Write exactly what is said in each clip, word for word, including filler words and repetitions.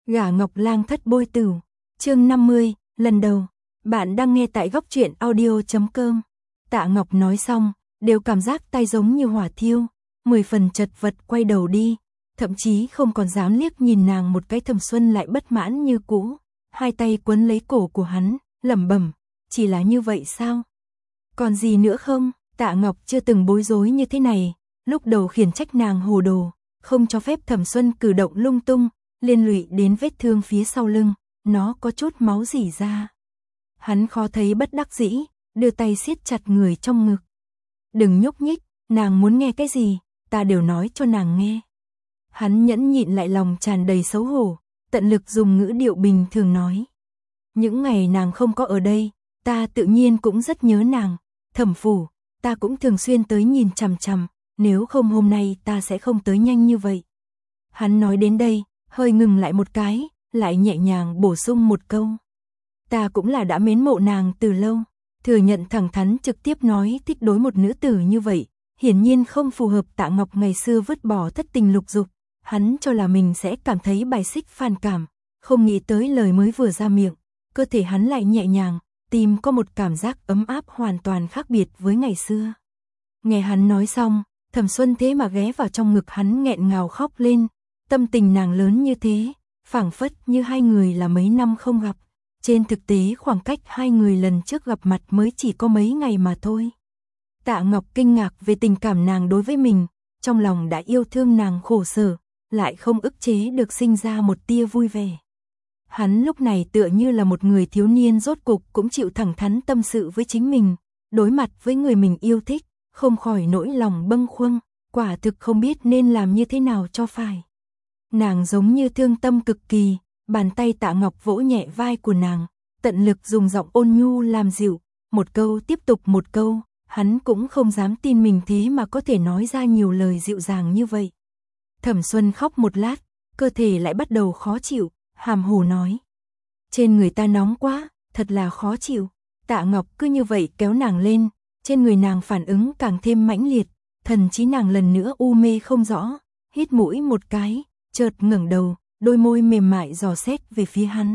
Gả Ngọc Lang thất bôi tửu, chương năm mươi, lần đầu. Bạn đang nghe tại góc truyện audio chấm com. Tạ Ngọc nói xong, đều cảm giác tay giống như hỏa thiêu, mười phần chật vật quay đầu đi, thậm chí không còn dám liếc nhìn nàng một cái. Thẩm Xuân lại bất mãn như cũ, hai tay quấn lấy cổ của hắn, lẩm bẩm, chỉ là như vậy sao? Còn gì nữa không? Tạ Ngọc chưa từng bối rối như thế này, lúc đầu khiển trách nàng hồ đồ, không cho phép Thẩm Xuân cử động lung tung, liên lụy đến vết thương phía sau lưng, nó có chút máu rỉ ra. Hắn khó thấy bất đắc dĩ, đưa tay siết chặt người trong ngực. Đừng nhúc nhích, nàng muốn nghe cái gì, ta đều nói cho nàng nghe. Hắn nhẫn nhịn lại lòng tràn đầy xấu hổ, tận lực dùng ngữ điệu bình thường nói. Những ngày nàng không có ở đây, ta tự nhiên cũng rất nhớ nàng. Thẩm phủ, ta cũng thường xuyên tới nhìn chằm chằm, nếu không hôm nay ta sẽ không tới nhanh như vậy. Hắn nói đến đây, hơi ngừng lại một cái, lại nhẹ nhàng bổ sung một câu. Ta cũng là đã mến mộ nàng từ lâu, thừa nhận thẳng thắn trực tiếp nói thích đối một nữ tử như vậy, hiển nhiên không phù hợp. Tạ Ngọc ngày xưa vứt bỏ thất tình lục dục, hắn cho là mình sẽ cảm thấy bài xích phản cảm, không nghĩ tới lời mới vừa ra miệng, cơ thể hắn lại nhẹ nhàng, tim có một cảm giác ấm áp hoàn toàn khác biệt với ngày xưa. Nghe hắn nói xong, Thẩm Xuân thế mà ghé vào trong ngực hắn nghẹn ngào khóc lên, tâm tình nàng lớn như thế, phảng phất như hai người là mấy năm không gặp. Trên thực tế khoảng cách hai người lần trước gặp mặt mới chỉ có mấy ngày mà thôi. Tạ Ngọc kinh ngạc về tình cảm nàng đối với mình, trong lòng đã yêu thương nàng khổ sở, lại không ức chế được sinh ra một tia vui vẻ. Hắn lúc này tựa như là một người thiếu niên rốt cục cũng chịu thẳng thắn tâm sự với chính mình, đối mặt với người mình yêu thích, không khỏi nỗi lòng bâng khuâng, quả thực không biết nên làm như thế nào cho phải. Nàng giống như thương tâm cực kỳ, bàn tay Tạ Ngọc vỗ nhẹ vai của nàng, tận lực dùng giọng ôn nhu làm dịu, một câu tiếp tục một câu, hắn cũng không dám tin mình thế mà có thể nói ra nhiều lời dịu dàng như vậy. Thẩm Xuân khóc một lát, cơ thể lại bắt đầu khó chịu, hàm hồ nói. Trên người ta nóng quá, thật là khó chịu. Tạ Ngọc cứ như vậy kéo nàng lên, trên người nàng phản ứng càng thêm mãnh liệt, thần trí nàng lần nữa u mê không rõ, hít mũi một cái, chợt ngẩng đầu, đôi môi mềm mại dò xét về phía hắn.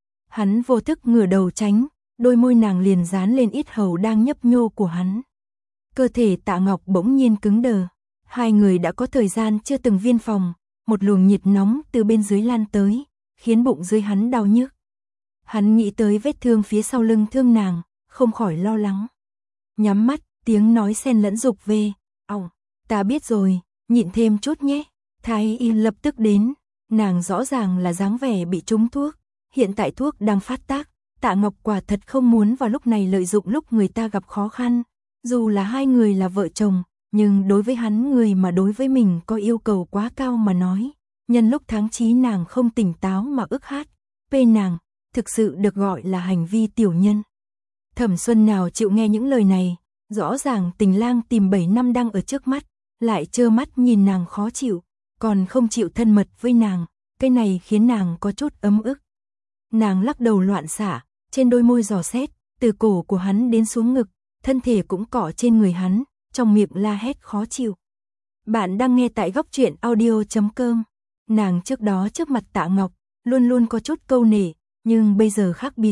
Hắn vô thức ngửa đầu tránh, đôi môi nàng liền dán lên yết hầu đang nhấp nhô của hắn. Cơ thể Tạ Ngọc bỗng nhiên cứng đờ, hai người đã có thời gian chưa từng viên phòng, một luồng nhiệt nóng từ bên dưới lan tới, khiến bụng dưới hắn đau nhức. Hắn nghĩ tới vết thương phía sau lưng thương nàng, không khỏi lo lắng. Nhắm mắt, tiếng nói xen lẫn dục về, "Ỏng, ta biết rồi, nhịn thêm chút nhé." Thái y lập tức đến, nàng rõ ràng là dáng vẻ bị trúng thuốc, hiện tại thuốc đang phát tác. Tạ Ngọc quả thật không muốn vào lúc này lợi dụng lúc người ta gặp khó khăn, dù là hai người là vợ chồng, nhưng đối với hắn người mà đối với mình có yêu cầu quá cao mà nói, nhân lúc tháng chí nàng không tỉnh táo mà ức hát, pê nàng, thực sự được gọi là hành vi tiểu nhân. Thẩm Xuân nào chịu nghe những lời này, rõ ràng tình lang tìm bảy năm đang ở trước mắt, lại trơ mắt nhìn nàng khó chịu, còn không chịu thân mật với nàng, cái này khiến nàng có chút ấm ức. Nàng lắc đầu loạn xạ, trên đôi môi dò xét, từ cổ của hắn đến xuống ngực, thân thể cũng cọ trên người hắn, trong miệng la hét khó chịu. Bạn đang nghe tại góc truyện audio chấm com. Nàng trước đó trước mặt Tạ Ngọc, luôn luôn có chút câu nể, nhưng bây giờ khác biệt.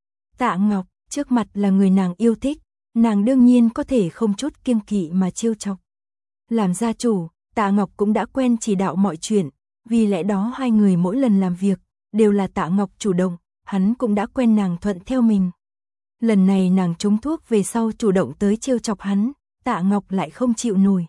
Tạ Ngọc, trước mặt là người nàng yêu thích, nàng đương nhiên có thể không chút kiêng kỵ mà trêu chọc. Làm gia chủ, Tạ Ngọc cũng đã quen chỉ đạo mọi chuyện, vì lẽ đó hai người mỗi lần làm việc, đều là Tạ Ngọc chủ động, hắn cũng đã quen nàng thuận theo mình. Lần này nàng trúng thuốc về sau chủ động tới trêu chọc hắn, Tạ Ngọc lại không chịu nổi.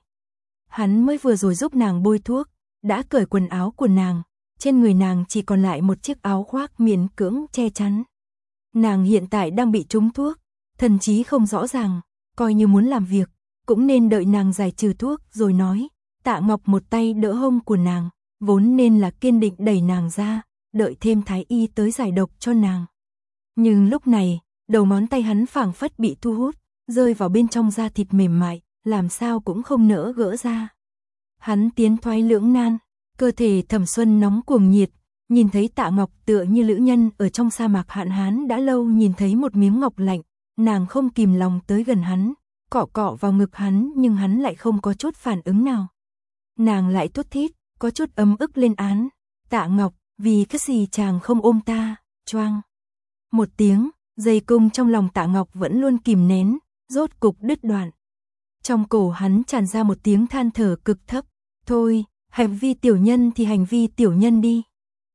Hắn mới vừa rồi giúp nàng bôi thuốc, đã cởi quần áo của nàng, trên người nàng chỉ còn lại một chiếc áo khoác miễn cưỡng che chắn. Nàng hiện tại đang bị trúng thuốc, thần trí không rõ ràng, coi như muốn làm việc, cũng nên đợi nàng giải trừ thuốc rồi nói. Tạ Ngọc một tay đỡ hông của nàng, vốn nên là kiên định đẩy nàng ra, đợi thêm thái y tới giải độc cho nàng. Nhưng lúc này, đầu ngón tay hắn phảng phất bị thu hút, rơi vào bên trong da thịt mềm mại, làm sao cũng không nỡ gỡ ra. Hắn tiến thoái lưỡng nan, cơ thể Thẩm Xuân nóng cuồng nhiệt, nhìn thấy Tạ Ngọc tựa như lữ nhân ở trong sa mạc hạn hán đã lâu nhìn thấy một miếng ngọc lạnh, nàng không kìm lòng tới gần hắn, cọ cọ vào ngực hắn nhưng hắn lại không có chút phản ứng nào. Nàng lại thút thít, có chút ấm ức lên án, Tạ Ngọc, vì cái gì chàng không ôm ta, choang. Một tiếng, dây cung trong lòng Tạ Ngọc vẫn luôn kìm nén, rốt cục đứt đoạn. Trong cổ hắn tràn ra một tiếng than thở cực thấp, thôi, hành vi tiểu nhân thì hành vi tiểu nhân đi.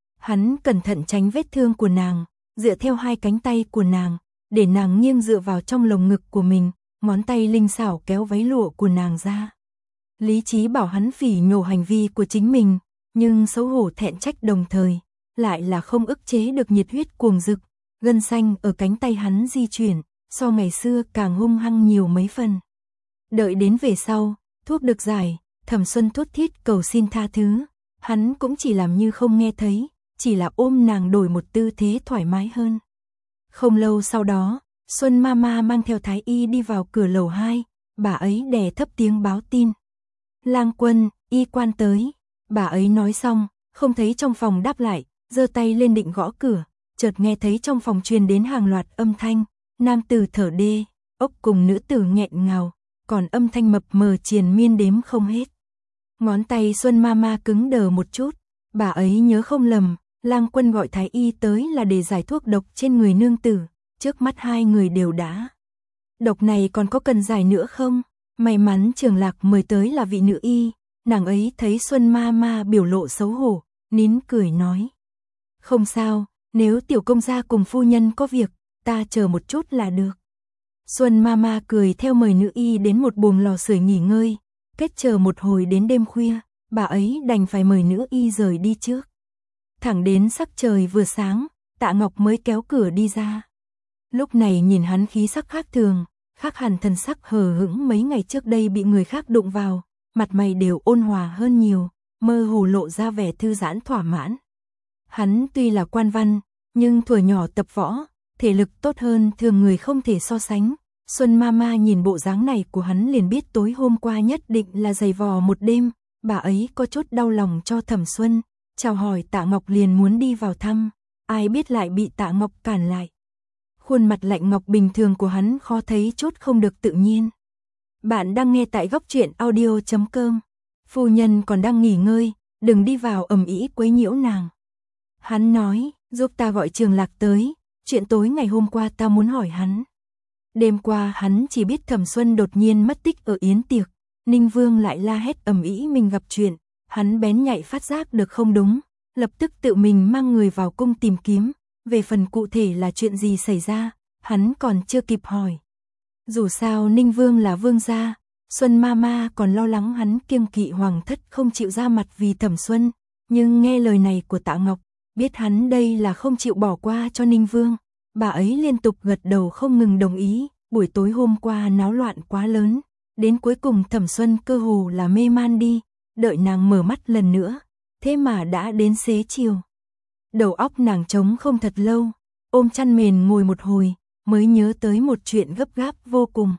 Hắn cẩn thận tránh vết thương của nàng, dựa theo hai cánh tay của nàng, để nàng nghiêng dựa vào trong lồng ngực của mình, ngón tay linh xảo kéo váy lụa của nàng ra. Lý trí bảo hắn phỉ nhổ hành vi của chính mình, nhưng xấu hổ thẹn trách đồng thời, lại là không ức chế được nhiệt huyết cuồng rực, gân xanh ở cánh tay hắn di chuyển, so ngày xưa càng hung hăng nhiều mấy phần. Đợi đến về sau, thuốc được giải, Thẩm Xuân thút thít cầu xin tha thứ, hắn cũng chỉ làm như không nghe thấy, chỉ là ôm nàng đổi một tư thế thoải mái hơn. Không lâu sau đó, Xuân Mama mang theo Thái Y đi vào cửa lầu hai, bà ấy đè thấp tiếng báo tin. Lang Quân, y quan tới. Bà ấy nói xong, không thấy trong phòng đáp lại, giơ tay lên định gõ cửa, chợt nghe thấy trong phòng truyền đến hàng loạt âm thanh, nam tử thở đê, ốc cùng nữ tử nghẹn ngào, còn âm thanh mập mờ triền miên đếm không hết. Ngón tay Xuân Mama cứng đờ một chút, bà ấy nhớ không lầm, Lang Quân gọi Thái Y tới là để giải thuốc độc trên người nương tử, trước mắt hai người đều đã. Độc này còn có cần giải nữa không? May mắn Trường Lạc mời tới là vị nữ y, nàng ấy thấy Xuân Mama biểu lộ xấu hổ, nín cười nói. Không sao, nếu tiểu công gia cùng phu nhân có việc, ta chờ một chút là được. Xuân Mama cười theo mời nữ y đến một buồng lò sưởi nghỉ ngơi, kết chờ một hồi đến đêm khuya, bà ấy đành phải mời nữ y rời đi trước. Thẳng đến sắc trời vừa sáng, Tạ Ngọc mới kéo cửa đi ra. Lúc này nhìn hắn khí sắc khác thường, khác hẳn thần sắc hờ hững mấy ngày trước đây bị người khác đụng vào, mặt mày đều ôn hòa hơn nhiều, mơ hồ lộ ra vẻ thư giãn thỏa mãn. Hắn tuy là quan văn, nhưng thuở nhỏ tập võ, thể lực tốt hơn thường người không thể so sánh. Xuân Mama nhìn bộ dáng này của hắn liền biết tối hôm qua nhất định là giày vò một đêm, bà ấy có chút đau lòng cho Thẩm Xuân, chào hỏi Tạ Ngọc liền muốn đi vào thăm, ai biết lại bị Tạ Ngọc cản lại. Khuôn mặt lạnh ngọc bình thường của hắn khó thấy chút không được tự nhiên. Bạn đang nghe tại góc truyện audio chấm com. Phu nhân còn đang nghỉ ngơi, đừng đi vào ầm ĩ quấy nhiễu nàng. Hắn nói, giúp ta gọi Trường Lạc tới, chuyện tối ngày hôm qua ta muốn hỏi hắn. Đêm qua hắn chỉ biết Thẩm Xuân đột nhiên mất tích ở yến tiệc, Ninh Vương lại la hét ầm ĩ mình gặp chuyện, hắn bén nhạy phát giác được không đúng, lập tức tự mình mang người vào cung tìm kiếm. Về phần cụ thể là chuyện gì xảy ra, hắn còn chưa kịp hỏi. Dù sao Ninh Vương là vương gia, Xuân Mama còn lo lắng hắn kiêng kỵ hoàng thất không chịu ra mặt vì Thẩm Xuân, nhưng nghe lời này của Tạ Ngọc, biết hắn đây là không chịu bỏ qua cho Ninh Vương, bà ấy liên tục gật đầu không ngừng đồng ý. Buổi tối hôm qua náo loạn quá lớn, đến cuối cùng Thẩm Xuân cơ hồ là mê man đi, đợi nàng mở mắt lần nữa, thế mà đã đến xế chiều. Đầu óc nàng trống không thật lâu, ôm chăn mền ngồi một hồi, mới nhớ tới một chuyện gấp gáp vô cùng.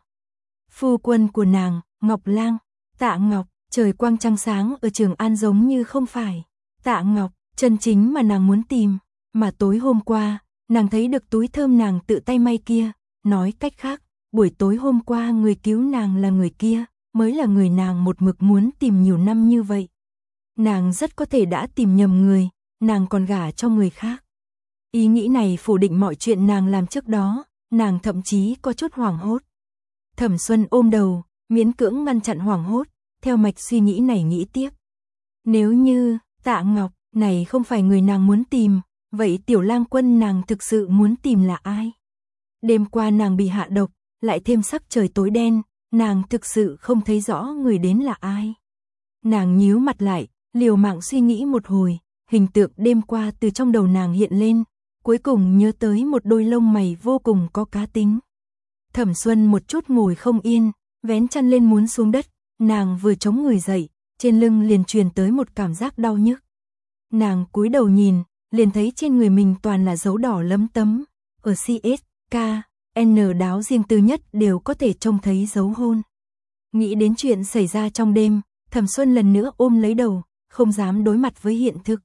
Phu quân của nàng, Ngọc Lang, Tạ Ngọc, trời quang trăng sáng ở Trường An giống như không phải. Tạ Ngọc, chân chính mà nàng muốn tìm, mà tối hôm qua, nàng thấy được túi thơm nàng tự tay may kia, nói cách khác, buổi tối hôm qua người cứu nàng là người kia, mới là người nàng một mực muốn tìm nhiều năm như vậy. Nàng rất có thể đã tìm nhầm người, nàng còn gả cho người khác. Ý nghĩ này phủ định mọi chuyện nàng làm trước đó, nàng thậm chí có chút hoảng hốt. Thẩm Xuân ôm đầu, miễn cưỡng ngăn chặn hoảng hốt, theo mạch suy nghĩ này nghĩ tiếp. Nếu như, Tạ Ngọc, này không phải người nàng muốn tìm, vậy Tiểu Lang Quân nàng thực sự muốn tìm là ai? Đêm qua nàng bị hạ độc, lại thêm sắc trời tối đen, nàng thực sự không thấy rõ người đến là ai. Nàng nhíu mặt lại, liều mạng suy nghĩ một hồi, hình tượng đêm qua từ trong đầu nàng hiện lên, cuối cùng nhớ tới một đôi lông mày vô cùng có cá tính. Thẩm Xuân một chút ngồi không yên, vén chăn lên muốn xuống đất, nàng vừa chống người dậy, trên lưng liền truyền tới một cảm giác đau nhức. Nàng cúi đầu nhìn, liền thấy trên người mình toàn là dấu đỏ lấm tấm, ở xê ét, ca, en đáo riêng tư nhất đều có thể trông thấy dấu hôn. Nghĩ đến chuyện xảy ra trong đêm, Thẩm Xuân lần nữa ôm lấy đầu, không dám đối mặt với hiện thực.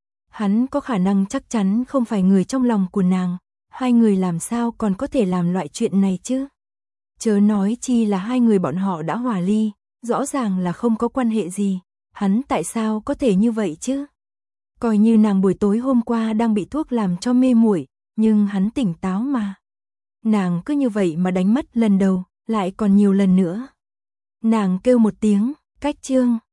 Hắn có khả năng chắc chắn không phải người trong lòng của nàng, hai người làm sao còn có thể làm loại chuyện này chứ? Chớ nói chi là hai người bọn họ đã hòa ly, rõ ràng là không có quan hệ gì, hắn tại sao có thể như vậy chứ? Coi như nàng buổi tối hôm qua đang bị thuốc làm cho mê muội, nhưng hắn tỉnh táo mà. Nàng cứ như vậy mà đánh mất lần đầu, lại còn nhiều lần nữa. Nàng kêu một tiếng, cách chương.